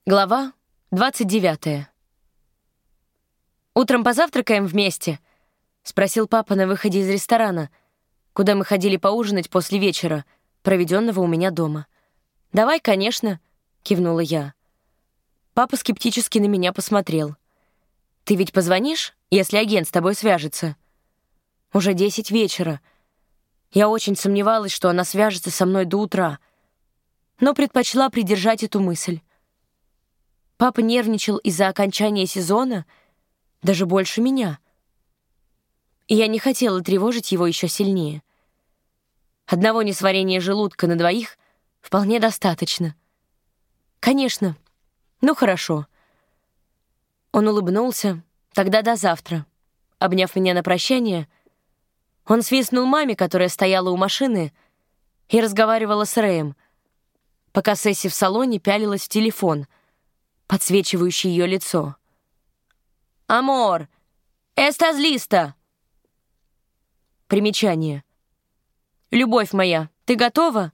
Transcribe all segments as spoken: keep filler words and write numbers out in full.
Глава двадцать девятая. «Утром позавтракаем вместе?» — спросил папа на выходе из ресторана, куда мы ходили поужинать после вечера, проведенного у меня дома. «Давай, конечно», — кивнула я. Папа скептически на меня посмотрел. «Ты ведь позвонишь, если агент с тобой свяжется?» Уже десять вечера. Я очень сомневалась, что она свяжется со мной до утра, но предпочла придержать эту мысль. Папа нервничал из-за окончания сезона даже больше меня. И я не хотела тревожить его еще сильнее. Одного несварения желудка на двоих вполне достаточно. «Конечно. Ну, хорошо». Он улыбнулся. «Тогда до завтра». Обняв меня на прощание, он свистнул маме, которая стояла у машины и разговаривала с Рэем, пока Сесси в салоне пялилась в телефон, подсвечивающий ее лицо. «Амор, эстас листа!» Примечание. «Любовь моя, ты готова?»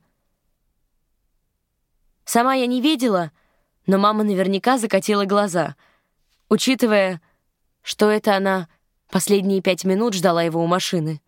Сама я не видела, но мама наверняка закатила глаза, учитывая, что это она последние пять минут ждала его у машины.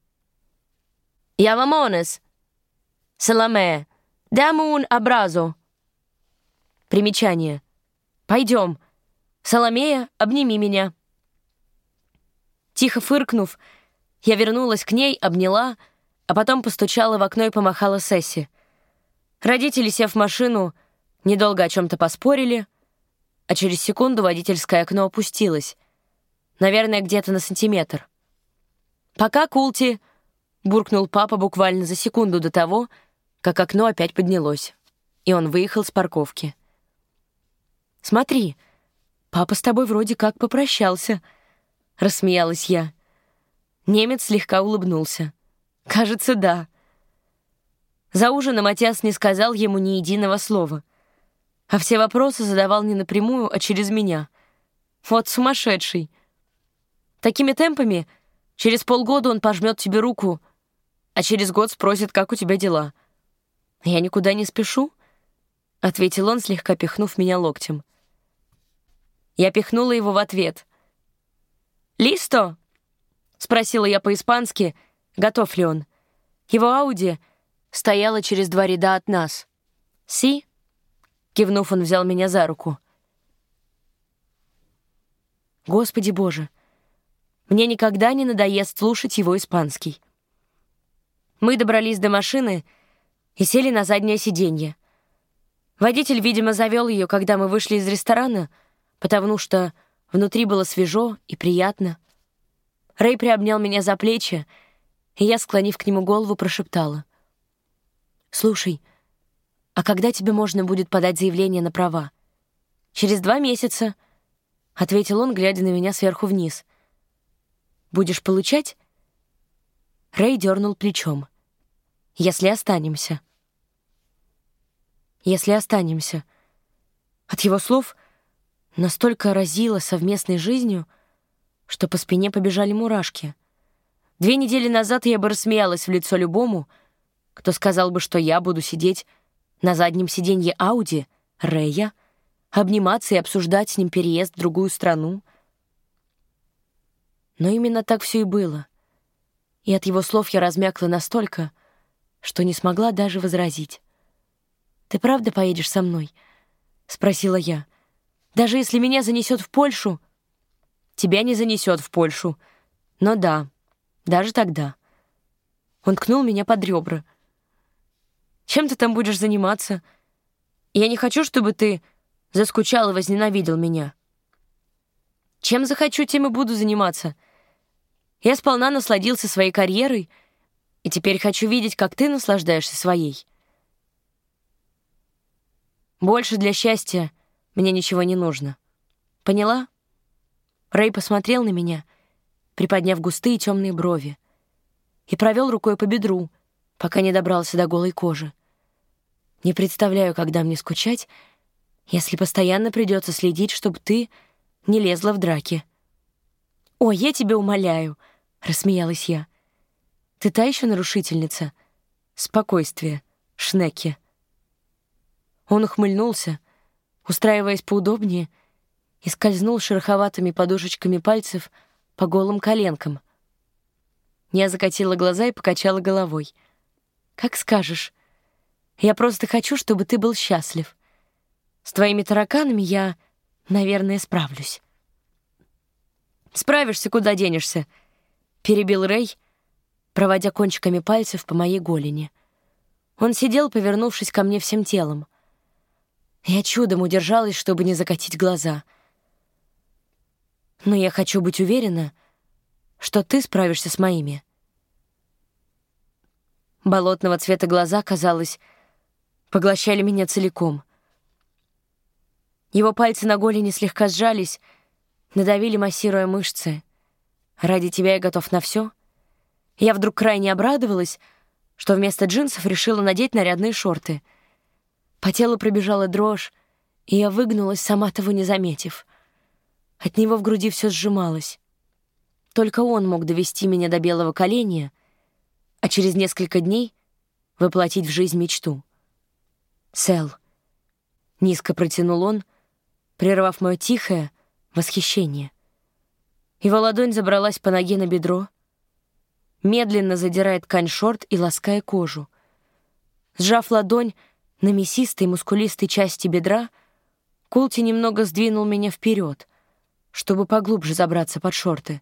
«Я вамонес! Саламе! Дамун абразу!» Примечание. «Пойдем. Соломея, обними меня». Тихо фыркнув, я вернулась к ней, обняла, а потом постучала в окно и помахала Сесси. Родители, сев в машину, недолго о чем-то поспорили, а через секунду водительское окно опустилось. Наверное, где-то на сантиметр. «Пока, Култи!» — буркнул папа буквально за секунду до того, как окно опять поднялось, и он выехал с парковки. «Смотри, папа с тобой вроде как попрощался», — рассмеялась я. Немец слегка улыбнулся. «Кажется, да». За ужином отец не сказал ему ни единого слова, а все вопросы задавал не напрямую, а через меня. Вот сумасшедший. Такими темпами через полгода он пожмет тебе руку, а через год спросит, как у тебя дела. «Я никуда не спешу», — ответил он, слегка пихнув меня локтем. Я пихнула его в ответ. «Листо?» — спросила я по-испански, готов ли он. Его Ауди стояла через два ряда от нас. «Си?» — кивнув, он взял меня за руку. Господи Боже, мне никогда не надоест слушать его испанский. Мы добрались до машины и сели на заднее сиденье. Водитель, видимо, завел ее, когда мы вышли из ресторана, потому что внутри было свежо и приятно. Рэй приобнял меня за плечи, и я, склонив к нему голову, прошептала: «Слушай, а когда тебе можно будет подать заявление на права?» «Через два месяца», — ответил он, глядя на меня сверху вниз. «Будешь получать?» Рэй дернул плечом. «Если останемся». «Если останемся». От его слов настолько разило совместной жизнью, что по спине побежали мурашки. Две недели назад я бы рассмеялась в лицо любому, кто сказал бы, что я буду сидеть на заднем сиденье Ауди Рэя, обниматься и обсуждать с ним переезд в другую страну. Но именно так все и было. И от его слов я размякла настолько, что не смогла даже возразить. «Ты правда поедешь со мной?» — спросила я. «Даже если меня занесет в Польшу?» «Тебя не занесет в Польшу. Но да, даже тогда». Он ткнул меня под ребра. «Чем ты там будешь заниматься? Я не хочу, чтобы ты заскучал и возненавидел меня». «Чем захочу, тем и буду заниматься. Я сполна насладился своей карьерой, и теперь хочу видеть, как ты наслаждаешься своей. Больше для счастья мне ничего не нужно. Поняла?» Рэй посмотрел на меня, приподняв густые темные брови, и провел рукой по бедру, пока не добрался до голой кожи. «Не представляю, когда мне скучать, если постоянно придется следить, чтобы ты не лезла в драки». «Ой, я тебя умоляю», — рассмеялась я. «Ты та еще нарушительница. Спокойствие, Шнеки». Он ухмыльнулся, устраиваясь поудобнее, и скользнул шероховатыми подушечками пальцев по голым коленкам. Я закатила глаза и покачала головой. «Как скажешь. Я просто хочу, чтобы ты был счастлив. С твоими тараканами я, наверное, справлюсь». «Справишься, куда денешься», — перебил Рэй, проводя кончиками пальцев по моей голени. Он сидел, повернувшись ко мне всем телом. Я чудом удержалась, чтобы не закатить глаза. «Но я хочу быть уверена, что ты справишься с моими». Болотного цвета глаза, казалось, поглощали меня целиком. Его пальцы на голени слегка сжались, надавили, массируя мышцы. «Ради тебя я готов на все». Я вдруг крайне обрадовалась, что вместо джинсов решила надеть нарядные шорты. По телу пробежала дрожь, и я выгнулась, сама того не заметив. От него в груди все сжималось. Только он мог довести меня до белого коленя, а через несколько дней воплотить в жизнь мечту. «Сэл», — низко протянул он, прервав мое тихое восхищение. Его ладонь забралась по ноге на бедро, медленно задирая ткань шорт и лаская кожу. Сжав ладонь на мясистой мускулистой части бедра, Култи немного сдвинул меня вперед, чтобы поглубже забраться под шорты.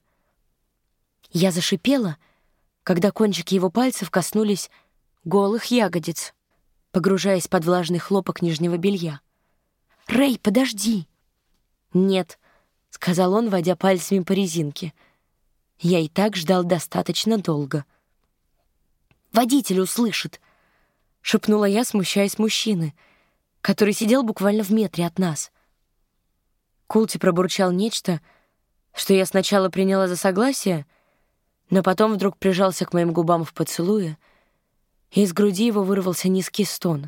Я зашипела, когда кончики его пальцев коснулись голых ягодиц, погружаясь под влажный хлопок нижнего белья. «Рэй, подожди!» «Нет», — сказал он, водя пальцами по резинке. Я и так ждал достаточно долго. «Водитель услышит», — шепнула я, смущаясь мужчины, который сидел буквально в метре от нас. Култи пробурчал нечто, что я сначала приняла за согласие, но потом вдруг прижался к моим губам в поцелуе, и из груди его вырвался низкий стон.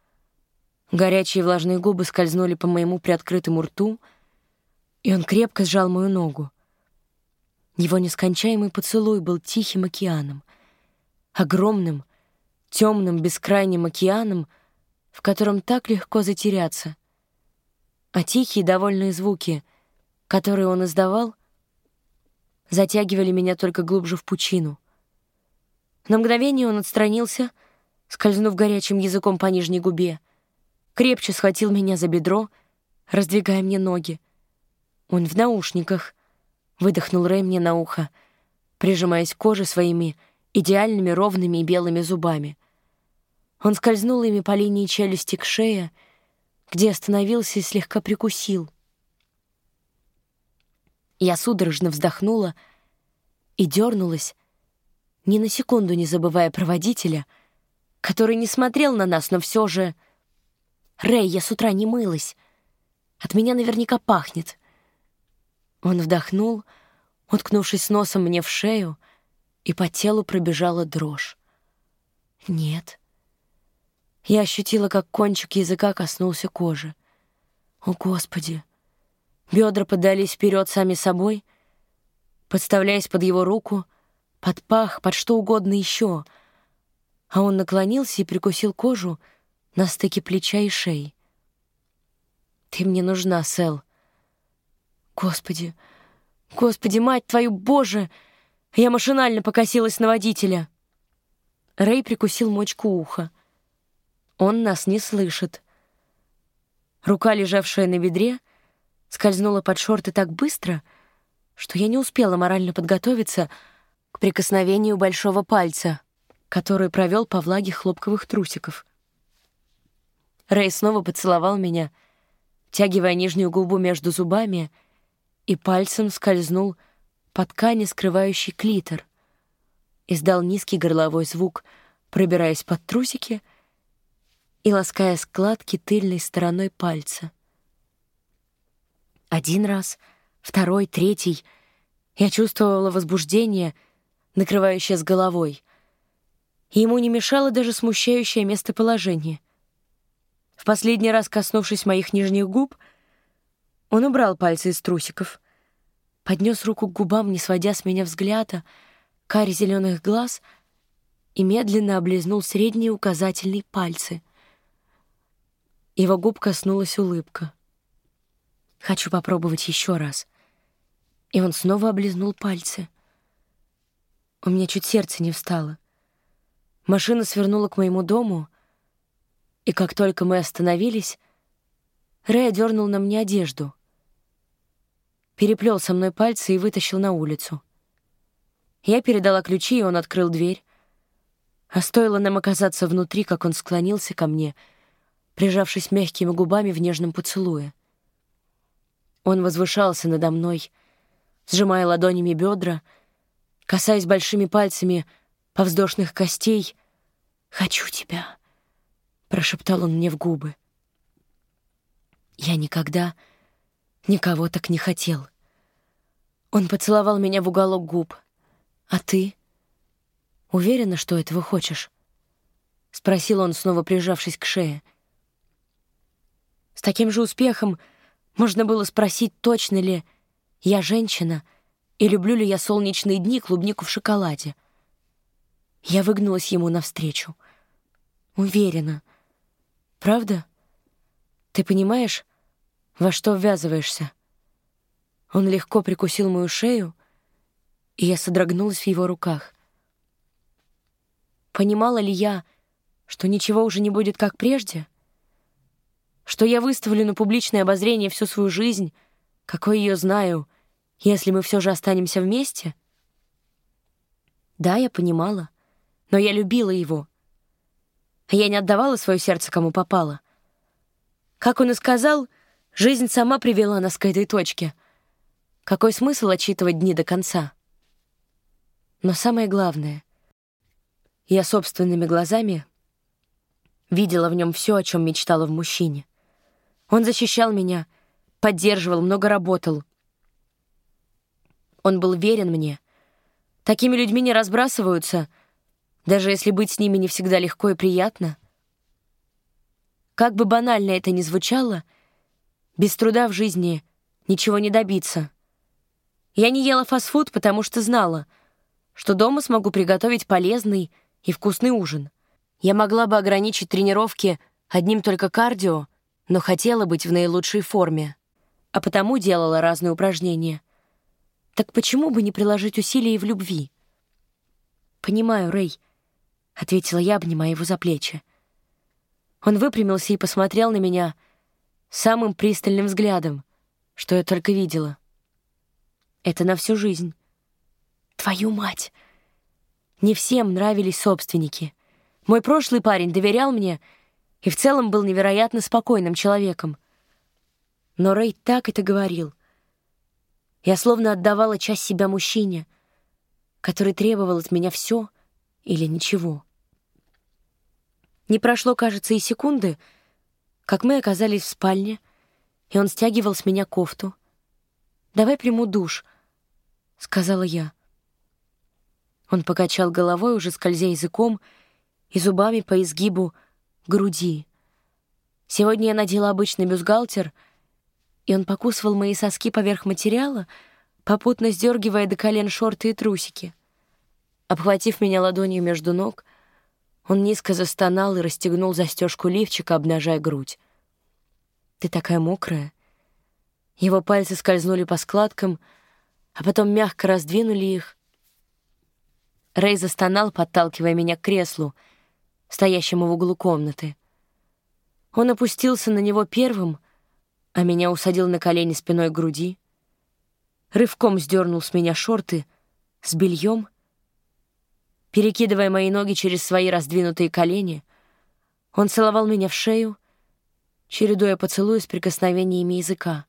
Горячие влажные губы скользнули по моему приоткрытому рту, и он крепко сжал мою ногу. Его нескончаемый поцелуй был тихим океаном, огромным, темным, бескрайним океаном, в котором так легко затеряться. А тихие, довольные звуки, которые он издавал, затягивали меня только глубже в пучину. На мгновение он отстранился, скользнув горячим языком по нижней губе, крепче схватил меня за бедро, раздвигая мне ноги. «Он в наушниках», — выдохнул Рэй мне на ухо, прижимаясь к коже своими идеальными ровными и белыми зубами. Он скользнул ими по линии челюсти к шее, где остановился и слегка прикусил. Я судорожно вздохнула и дернулась, ни на секунду не забывая про водителя, который не смотрел на нас, но все же... «Рэй, я с утра не мылась. От меня наверняка пахнет». Он вдохнул, уткнувшись носом мне в шею, и по телу пробежала дрожь. «Нет». Я ощутила, как кончик языка коснулся кожи. О, Господи! Бедра подались вперед сами собой, подставляясь под его руку, под пах, под что угодно еще, а он наклонился и прикусил кожу на стыке плеча и шеи. «Ты мне нужна, Сэл». «Господи! Господи, мать твою, Боже!» Я машинально покосилась на водителя. Рэй прикусил мочку уха. Он нас не слышит. Рука, лежавшая на бедре, скользнула под шорты так быстро, что я не успела морально подготовиться к прикосновению большого пальца, который провел по влаге хлопковых трусиков. Рэй снова поцеловал меня, втягивая нижнюю губу между зубами, и пальцем скользнул по ткани, скрывающей клитор. Издал низкий горловой звук, пробираясь под трусики и лаская складки тыльной стороной пальца. Один раз, второй, третий. Я чувствовала возбуждение, накрывающее с головой. И ему не мешало даже смущающее местоположение. В последний раз, коснувшись моих нижних губ, он убрал пальцы из трусиков, поднес руку к губам, не сводя с меня взгляда, кари зеленых глаз, и медленно облизнул средние и указательные пальцы. Его губ коснулась улыбка. Хочу попробовать еще раз. И он снова облизнул пальцы. У меня чуть сердце не встало. Машина свернула к моему дому, и как только мы остановились, Рэй одернул на мне одежду, переплел со мной пальцы и вытащил на улицу. Я передала ключи, и он открыл дверь. А стоило нам оказаться внутри, как он склонился ко мне, прижавшись мягкими губами в нежном поцелуе. Он возвышался надо мной, сжимая ладонями бедра, касаясь большими пальцами повздошных костей. «Хочу тебя», — прошептал он мне в губы. Я никогда никого так не хотел. Он поцеловал меня в уголок губ. «А ты? Уверена, что этого хочешь?» — спросил он, снова прижавшись к шее. С таким же успехом можно было спросить, точно ли я женщина и люблю ли я солнечные дни, клубнику в шоколаде. Я выгнулась ему навстречу. «Уверена. Правда? Ты понимаешь, во что ввязываешься?» Он легко прикусил мою шею, и я содрогнулась в его руках. Понимала ли я, что ничего уже не будет как прежде? Что я выставлю на публичное обозрение всю свою жизнь, какой ее знаю, если мы все же останемся вместе? Да, я понимала, но я любила его. А я не отдавала свое сердце кому попало. Как он и сказал, жизнь сама привела нас к этой точке. Какой смысл отчитывать дни до конца? Но самое главное, я собственными глазами видела в нем все, о чем мечтала в мужчине. Он защищал меня, поддерживал, много работал. Он был верен мне. Такими людьми не разбрасываются, даже если быть с ними не всегда легко и приятно. Как бы банально это ни звучало, без труда в жизни ничего не добиться. Я не ела фастфуд, потому что знала, что дома смогу приготовить полезный и вкусный ужин. Я могла бы ограничить тренировки одним только кардио, но хотела быть в наилучшей форме, а потому делала разные упражнения. Так почему бы не приложить усилия и в любви? «Понимаю, Рэй», — ответила я, обнимая его за плечи. Он выпрямился и посмотрел на меня самым пристальным взглядом, что я только видела. Это на всю жизнь. Твою мать! Не всем нравились собственники. Мой прошлый парень доверял мне и в целом был невероятно спокойным человеком. Но Рэй так это говорил. Я словно отдавала часть себя мужчине, который требовал от меня все или ничего. Не прошло, кажется, и секунды, как мы оказались в спальне, и он стягивал с меня кофту. «Давай приму душ», — сказала я. Он покачал головой, уже скользя языком и зубами по изгибу груди. Сегодня я надела обычный бюстгальтер, и он покусывал мои соски поверх материала, попутно сдергивая до колен шорты и трусики. Обхватив меня ладонью между ног, он низко застонал и расстегнул застежку лифчика, обнажая грудь. «Ты такая мокрая». Его пальцы скользнули по складкам, а потом мягко раздвинули их. Рэй застонал, подталкивая меня к креслу, стоящему в углу комнаты. Он опустился на него первым, а меня усадил на колени спиной к груди, рывком сдернул с меня шорты с бельем, перекидывая мои ноги через свои раздвинутые колени. Он целовал меня в шею, чередуя поцелуи с прикосновениями языка.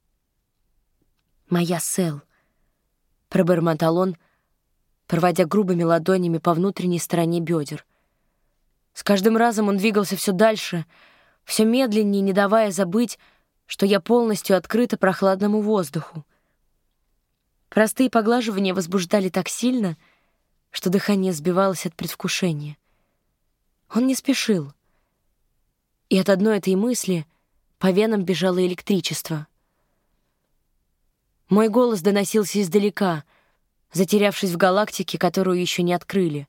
«Моя Сэл», — пробормотал он, проводя грубыми ладонями по внутренней стороне бедер. С каждым разом он двигался все дальше, все медленнее, не давая забыть, что я полностью открыта прохладному воздуху. Простые поглаживания возбуждали так сильно, что дыхание сбивалось от предвкушения. Он не спешил, и от одной этой мысли по венам бежало электричество. Мой голос доносился издалека, затерявшись в галактике, которую еще не открыли.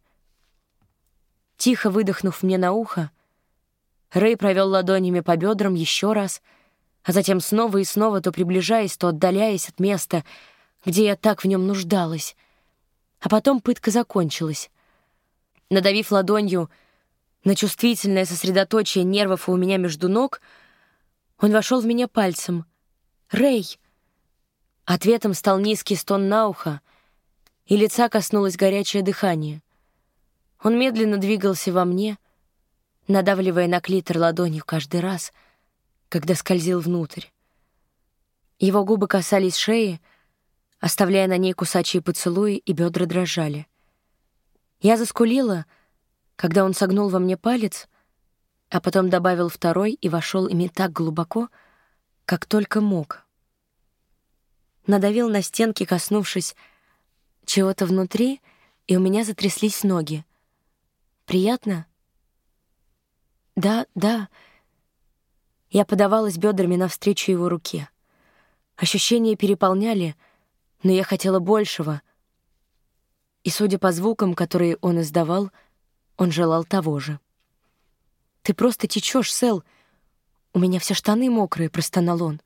Тихо выдохнув мне на ухо, Рэй провел ладонями по бедрам еще раз, а затем снова и снова то приближаясь, то отдаляясь от места, где я так в нем нуждалась. А потом пытка закончилась. Надавив ладонью на чувствительное сосредоточие нервов у меня между ног, он вошел в меня пальцем. «Рэй!» Ответом стал низкий стон на ухо, и лица коснулось горячее дыхание. Он медленно двигался во мне, надавливая на клитор ладонью каждый раз, когда скользил внутрь. Его губы касались шеи, оставляя на ней кусачие поцелуи, и бедра дрожали. Я заскулила, когда он согнул во мне палец, а потом добавил второй и вошел ими так глубоко, как только мог. Надавил на стенки, коснувшись чего-то внутри, и у меня затряслись ноги. «Приятно?» «Да, да». Я подавалась бедрами навстречу его руке. Ощущения переполняли, но я хотела большего. И, судя по звукам, которые он издавал, он желал того же. «Ты просто течешь, Сэл. У меня все штаны мокрые», — простонал он.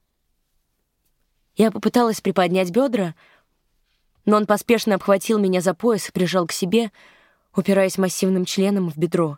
Я попыталась приподнять бедра, но он поспешно обхватил меня за пояс и прижал к себе, упираясь массивным членом в бедро.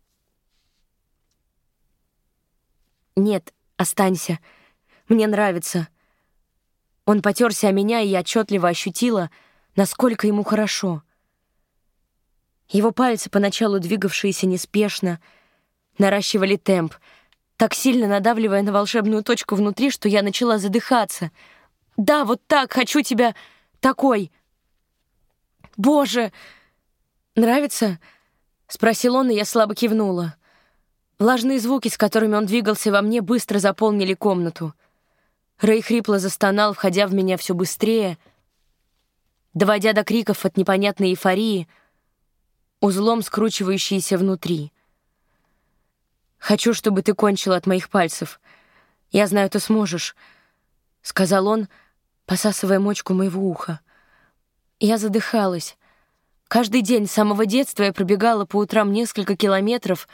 «Нет, останься. Мне нравится». Он потёрся о меня, и я отчетливо ощутила, насколько ему хорошо. Его пальцы, поначалу двигавшиеся неспешно, наращивали темп, так сильно надавливая на волшебную точку внутри, что я начала задыхаться. «Да, вот так, хочу тебя такой!» «Боже! Нравится?» — спросил он, и я слабо кивнула. Влажные звуки, с которыми он двигался во мне, быстро заполнили комнату. Рэй хрипло застонал, входя в меня все быстрее, доводя до криков от непонятной эйфории, узлом скручивающейся внутри. «Хочу, чтобы ты кончила от моих пальцев. Я знаю, ты сможешь», — сказал он, посасывая мочку моего уха. Я задыхалась. Каждый день с самого детства я пробегала по утрам несколько километров.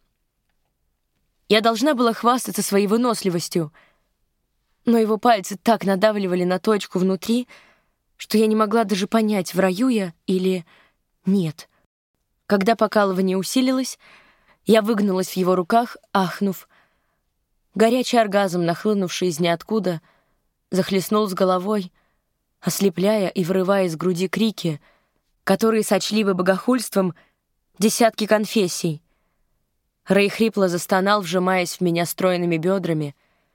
Я должна была хвастаться своей выносливостью, но его пальцы так надавливали на точку внутри, что я не могла даже понять, в раю я или нет. Когда покалывание усилилось, я выгнулась в его руках, ахнув. Горячий оргазм, нахлынувший из ниоткуда, захлестнул с головой, ослепляя и вырывая из груди крики, которые сочли бы богохульством десятки конфессий. Рэй хрипло застонал, вжимаясь в меня стройными бедрами.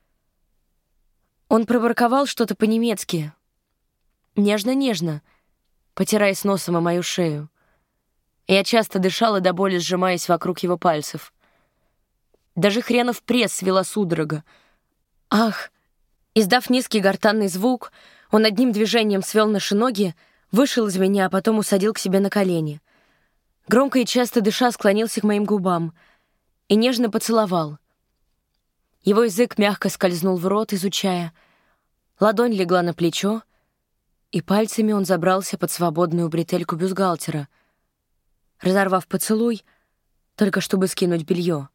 Он проборковал что-то по-немецки, нежно-нежно, потираясь носом о мою шею. Я часто дышала до боли, сжимаясь вокруг его пальцев. Даже хренов пресс свела судорога. «Ах!» Издав низкий гортанный звук, он одним движением свел наши ноги, вышел из меня, а потом усадил к себе на колени. Громко и часто дыша склонился к моим губам и нежно поцеловал. Его язык мягко скользнул в рот, изучая. Ладонь легла на плечо, и пальцами он забрался под свободную бретельку бюстгальтера, разорвав поцелуй, только чтобы скинуть белье.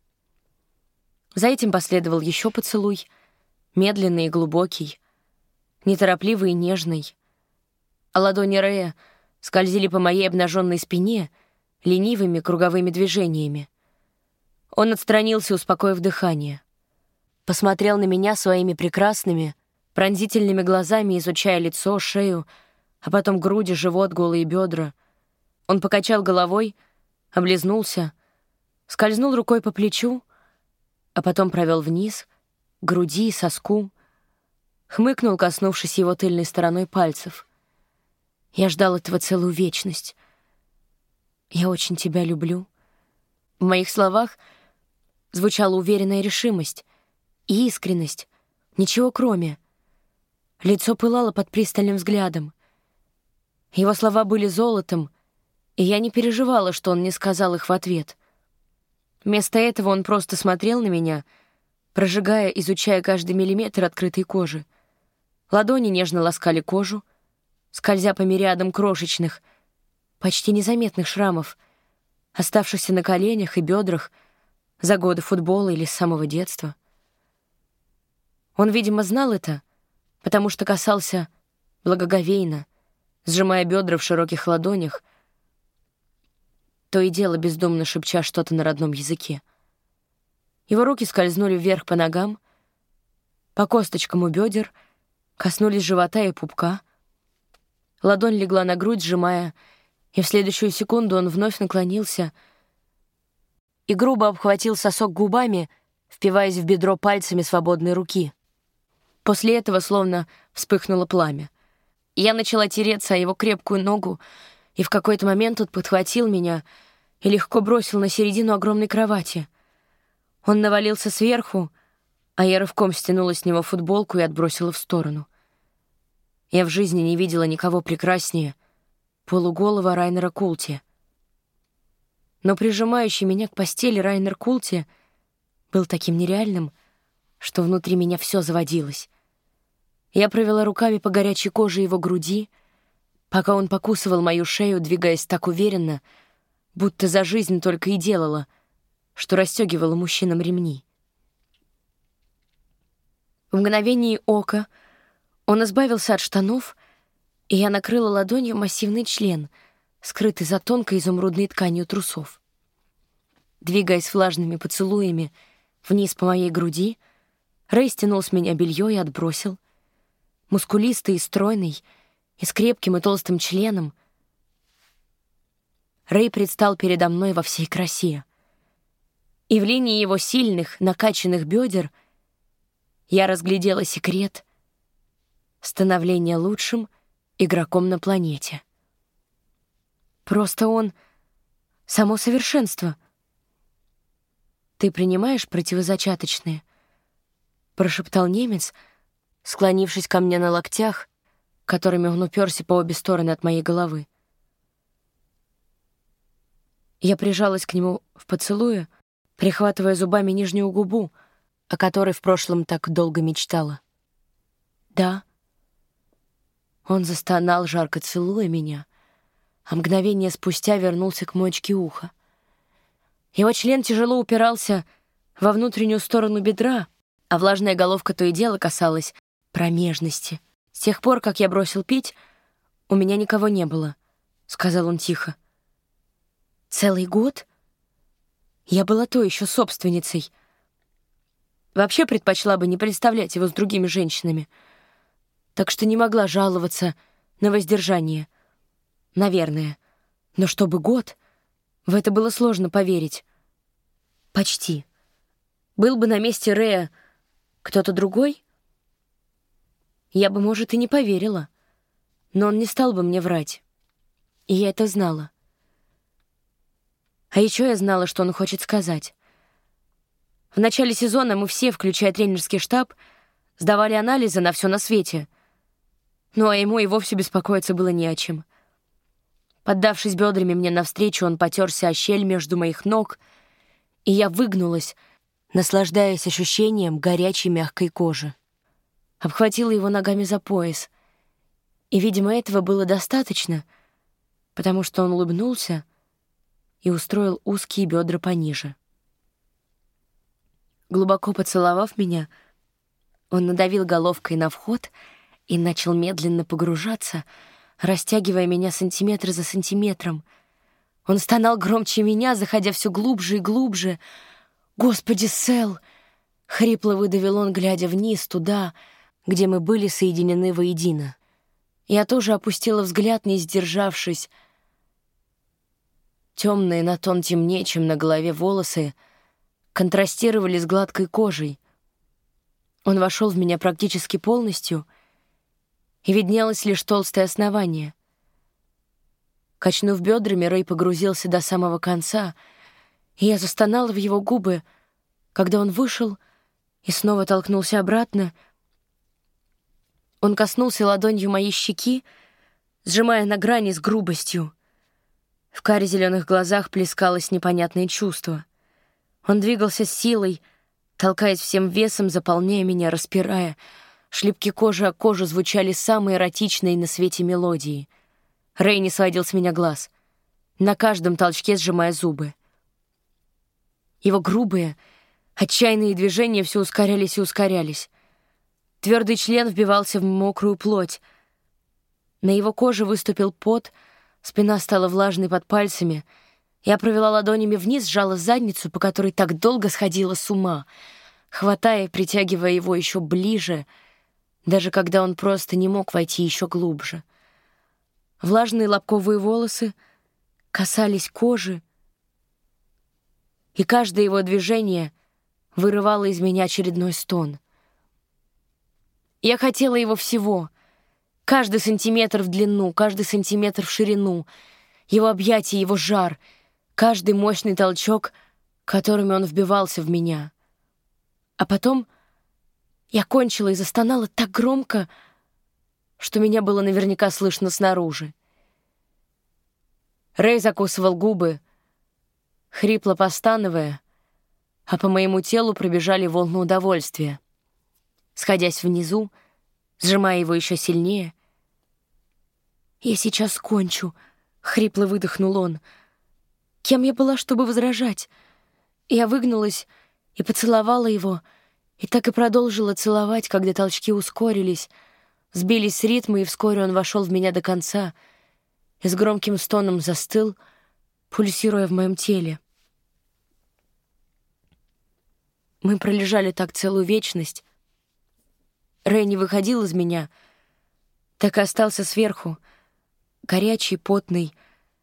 За этим последовал еще поцелуй, медленный и глубокий, неторопливый и нежный. А ладони Рэя скользили по моей обнаженной спине ленивыми круговыми движениями. Он отстранился, успокоив дыхание. Посмотрел на меня своими прекрасными, пронзительными глазами, изучая лицо, шею, а потом груди, живот, голые бедра. Он покачал головой, облизнулся, скользнул рукой по плечу, а потом провел вниз, к груди и соску, хмыкнул, коснувшись его тыльной стороной пальцев. Я ждал этого целую вечность. «Я очень тебя люблю». В моих словах звучала уверенная решимость и искренность, ничего кроме. Лицо пылало под пристальным взглядом. Его слова были золотом, и я не переживала, что он не сказал их в ответ. Вместо этого он просто смотрел на меня, прожигая, изучая каждый миллиметр открытой кожи. Ладони нежно ласкали кожу, скользя по мириадам крошечных, почти незаметных шрамов, оставшихся на коленях и бедрах за годы футбола или с самого детства. Он, видимо, знал это, потому что касался благоговейно, сжимая бедра в широких ладонях, то и дело бездумно шепча что-то на родном языке. Его руки скользнули вверх по ногам, по косточкам у бедер, коснулись живота и пупка. Ладонь легла на грудь, сжимая, и в следующую секунду он вновь наклонился и грубо обхватил сосок губами, впиваясь в бедро пальцами свободной руки. После этого словно вспыхнуло пламя. Я начала тереться о его крепкую ногу, и в какой-то момент он подхватил меня и легко бросил на середину огромной кровати. Он навалился сверху, а я рывком стянула с него футболку и отбросила в сторону. Я в жизни не видела никого прекраснее полуголого Райнера Култи. Но прижимающий меня к постели Райнер Култи был таким нереальным, что внутри меня все заводилось. Я провела руками по горячей коже его груди, пока он покусывал мою шею, двигаясь так уверенно, будто за жизнь только и делала, что расстегивала мужчинам ремни. В мгновение ока он избавился от штанов, и я накрыла ладонью массивный член, скрытый за тонкой изумрудной тканью трусов. Двигаясь влажными поцелуями вниз по моей груди, Рэй стянул с меня белье и отбросил. Мускулистый и стройный, и с крепким и толстым членом, Рэй предстал передо мной во всей красе. И в линии его сильных, накачанных бедер я разглядела секрет становления лучшим игроком на планете. Просто он — само совершенство. «Ты принимаешь противозачаточные?» — прошептал немец, склонившись ко мне на локтях, которыми он уперся по обе стороны от моей головы. Я прижалась к нему в поцелуе, прихватывая зубами нижнюю губу, о которой в прошлом так долго мечтала. «Да». Он застонал, жарко целуя меня, а мгновение спустя вернулся к мочке уха. Его член тяжело упирался во внутреннюю сторону бедра, а влажная головка то и дело касалась промежности. «С тех пор, как я бросил пить, у меня никого не было», — сказал он тихо. «Целый год? Я была той еще собственницей. Вообще предпочла бы не представлять его с другими женщинами, так что не могла жаловаться на воздержание. Наверное. Но чтобы год, в это было сложно поверить. Почти. Был бы на месте Рэя кто-то другой, я бы, может, и не поверила, но он не стал бы мне врать. И я это знала. А еще я знала, что он хочет сказать. В начале сезона мы все, включая тренерский штаб, сдавали анализы на все на свете. Ну а ему и вовсе беспокоиться было не о чем. Поддавшись бедрами мне навстречу, он потерся о щель между моих ног, и я выгнулась, наслаждаясь ощущением горячей мягкой кожи. Обхватила его ногами за пояс, и, видимо, этого было достаточно, потому что он улыбнулся и устроил узкие бедра пониже. Глубоко поцеловав меня, он надавил головкой на вход и начал медленно погружаться, растягивая меня сантиметр за сантиметром. Он стонал громче меня, заходя все глубже и глубже. «Господи, Сэл!» — хрипло выдавил он, глядя вниз, туда, где мы были соединены воедино. Я тоже опустила взгляд, не сдержавшись. Темные на тон темнее, чем на голове волосы, контрастировали с гладкой кожей. Он вошел в меня практически полностью, и виднелось лишь толстое основание. Качнув бедрами, Рэй погрузился до самого конца, и я застонала в его губы, когда он вышел и снова толкнулся обратно. Он коснулся ладонью моей щеки, сжимая на грани с грубостью. В каре зеленых глазах плескалось непонятное чувство. Он двигался с силой, толкаясь всем весом, заполняя меня, распирая. Шлепки кожи о кожу звучали самые эротичные на свете мелодии. Рэй не сводил с меня глаз, на каждом толчке сжимая зубы. Его грубые, отчаянные движения все ускорялись и ускорялись. Твердый член вбивался в мокрую плоть. На его коже выступил пот, спина стала влажной под пальцами. Я провела ладонями вниз, сжала задницу, по которой так долго сходила с ума, хватая и притягивая его еще ближе, даже когда он просто не мог войти еще глубже. Влажные лобковые волосы касались кожи, и каждое его движение вырывало из меня очередной стон. Я хотела его всего. Каждый сантиметр в длину, каждый сантиметр в ширину, его объятия, его жар, каждый мощный толчок, которыми он вбивался в меня. А потом я кончила и застонала так громко, что меня было наверняка слышно снаружи. Рэй закусывал губы, хрипло постановая, а по моему телу пробежали волны удовольствия, сходясь внизу, сжимая его еще сильнее. «Я сейчас кончу», — хрипло выдохнул он. Кем я была, чтобы возражать? Я выгнулась и поцеловала его, и так и продолжила целовать, когда толчки ускорились, сбились с ритма, и вскоре он вошел в меня до конца и с громким стоном застыл, пульсируя в моем теле. Мы пролежали так целую вечность. Рэй не выходил из меня, так и остался сверху, горячий, потный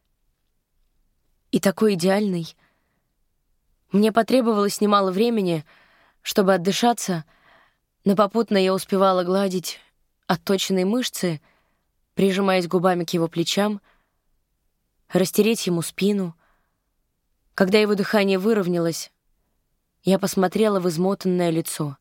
и такой идеальный. Мне потребовалось немало времени, чтобы отдышаться, но попутно я успевала гладить отточенные мышцы, прижимаясь губами к его плечам, растереть ему спину. Когда его дыхание выровнялось, я посмотрела в измотанное лицо.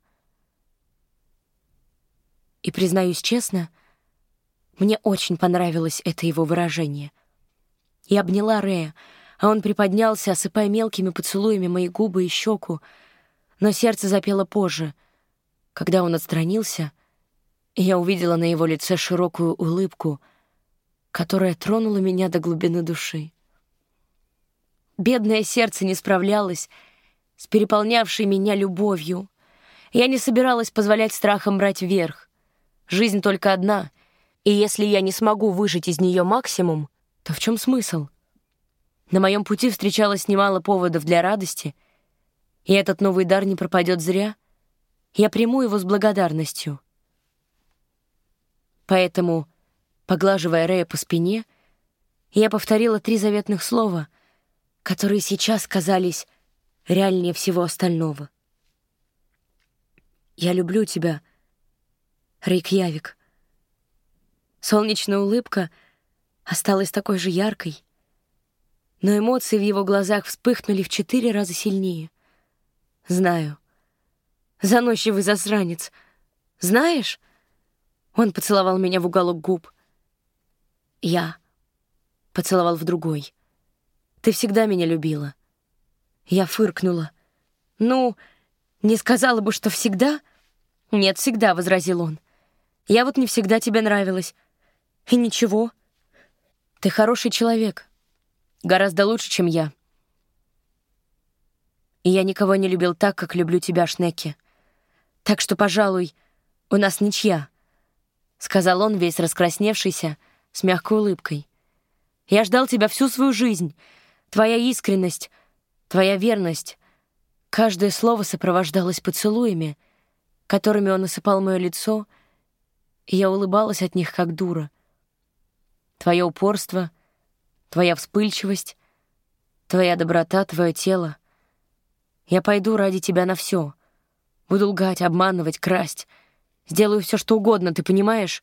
И, признаюсь честно, мне очень понравилось это его выражение. Я обняла Рэя, а он приподнялся, осыпая мелкими поцелуями мои губы и щеку, но сердце запело позже, когда он отстранился, и я увидела на его лице широкую улыбку, которая тронула меня до глубины души. Бедное сердце не справлялось с переполнявшей меня любовью. Я не собиралась позволять страхам брать верх. Жизнь только одна, и если я не смогу выжать из нее максимум, то в чем смысл? На моем пути встречалось немало поводов для радости, и этот новый дар не пропадет зря. Я приму его с благодарностью. Поэтому, поглаживая Рэя по спине, я повторила три заветных слова, которые сейчас казались реальнее всего остального. «Я люблю тебя, Рейкьявик». Солнечная улыбка осталась такой же яркой, но эмоции в его глазах вспыхнули в четыре раза сильнее. «Знаю. Заносчивый засранец. Знаешь?» Он поцеловал меня в уголок губ. «Я поцеловал в другой. Ты всегда меня любила». Я фыркнула. «Ну, не сказала бы, что всегда?» «Нет, всегда», — возразил он. «Я вот не всегда тебе нравилась. И ничего. Ты хороший человек. Гораздо лучше, чем я. И я никого не любил так, как люблю тебя, Шнекки. Так что, пожалуй, у нас ничья», — сказал он, весь раскрасневшийся, с мягкой улыбкой. «Я ждал тебя всю свою жизнь. Твоя искренность, твоя верность». Каждое слово сопровождалось поцелуями, которыми он осыпал мое лицо, и я улыбалась от них, как дура. Твое упорство, твоя вспыльчивость, твоя доброта, твое тело. Я пойду ради тебя на все. Буду лгать, обманывать, красть. Сделаю все, что угодно, ты понимаешь?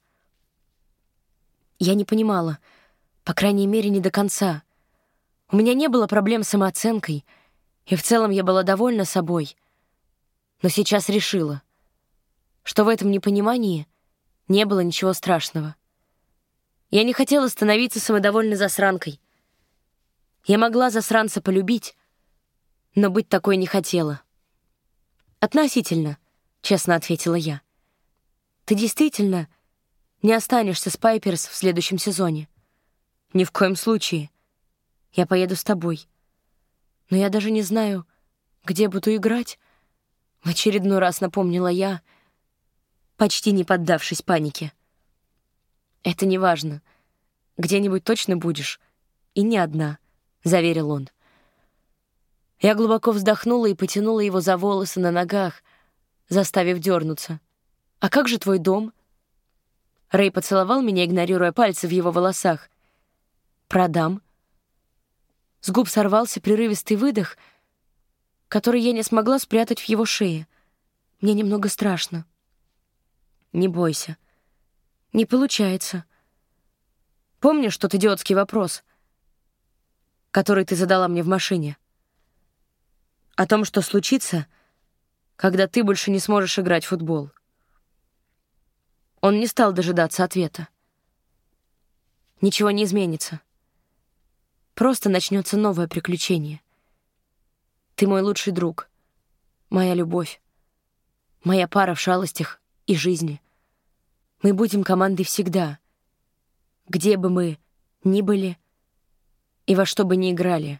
Я не понимала, по крайней мере, не до конца. У меня не было проблем с самооценкой, и в целом я была довольна собой. Но сейчас решила, что в этом непонимании не было ничего страшного. Я не хотела становиться самодовольной засранкой. Я могла засранца полюбить, но быть такой не хотела. «Относительно», — честно ответила я. «Ты действительно не останешься с Пайперс в следующем сезоне?» «Ни в коем случае. Я поеду с тобой. Но я даже не знаю, где буду играть», — в очередной раз напомнила я. почти не поддавшись панике. «Это не важно. Где-нибудь точно будешь. И не одна», — заверил он. Я глубоко вздохнула и потянула его за волосы на ногах, заставив дернуться. «А как же твой дом?» Рэй поцеловал меня, игнорируя пальцы в его волосах. «Продам». С губ сорвался прерывистый выдох, который я не смогла спрятать в его шее. Мне немного страшно. «Не бойся. Не получается. Помнишь тот идиотский вопрос, который ты задала мне в машине? О том, что случится, когда ты больше не сможешь играть в футбол?» Он не стал дожидаться ответа. «Ничего не изменится. Просто начнется новое приключение. Ты мой лучший друг, моя любовь, моя пара в шалостях и жизни. Мы будем командой всегда, где бы мы ни были и во что бы ни играли».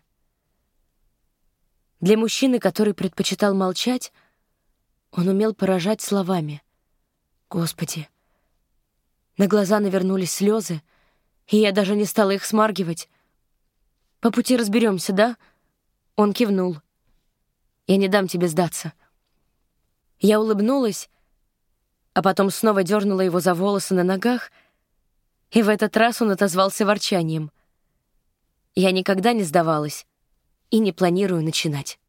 Для мужчины, который предпочитал молчать, он умел поражать словами. Господи! На глаза навернулись слезы, и я даже не стала их смаргивать. «По пути разберемся, да?» Он кивнул. «Я не дам тебе сдаться». Я улыбнулась, а потом снова дернула его за волосы на ногах, и в этот раз он отозвался ворчанием. «Я никогда не сдавалась и не планирую начинать».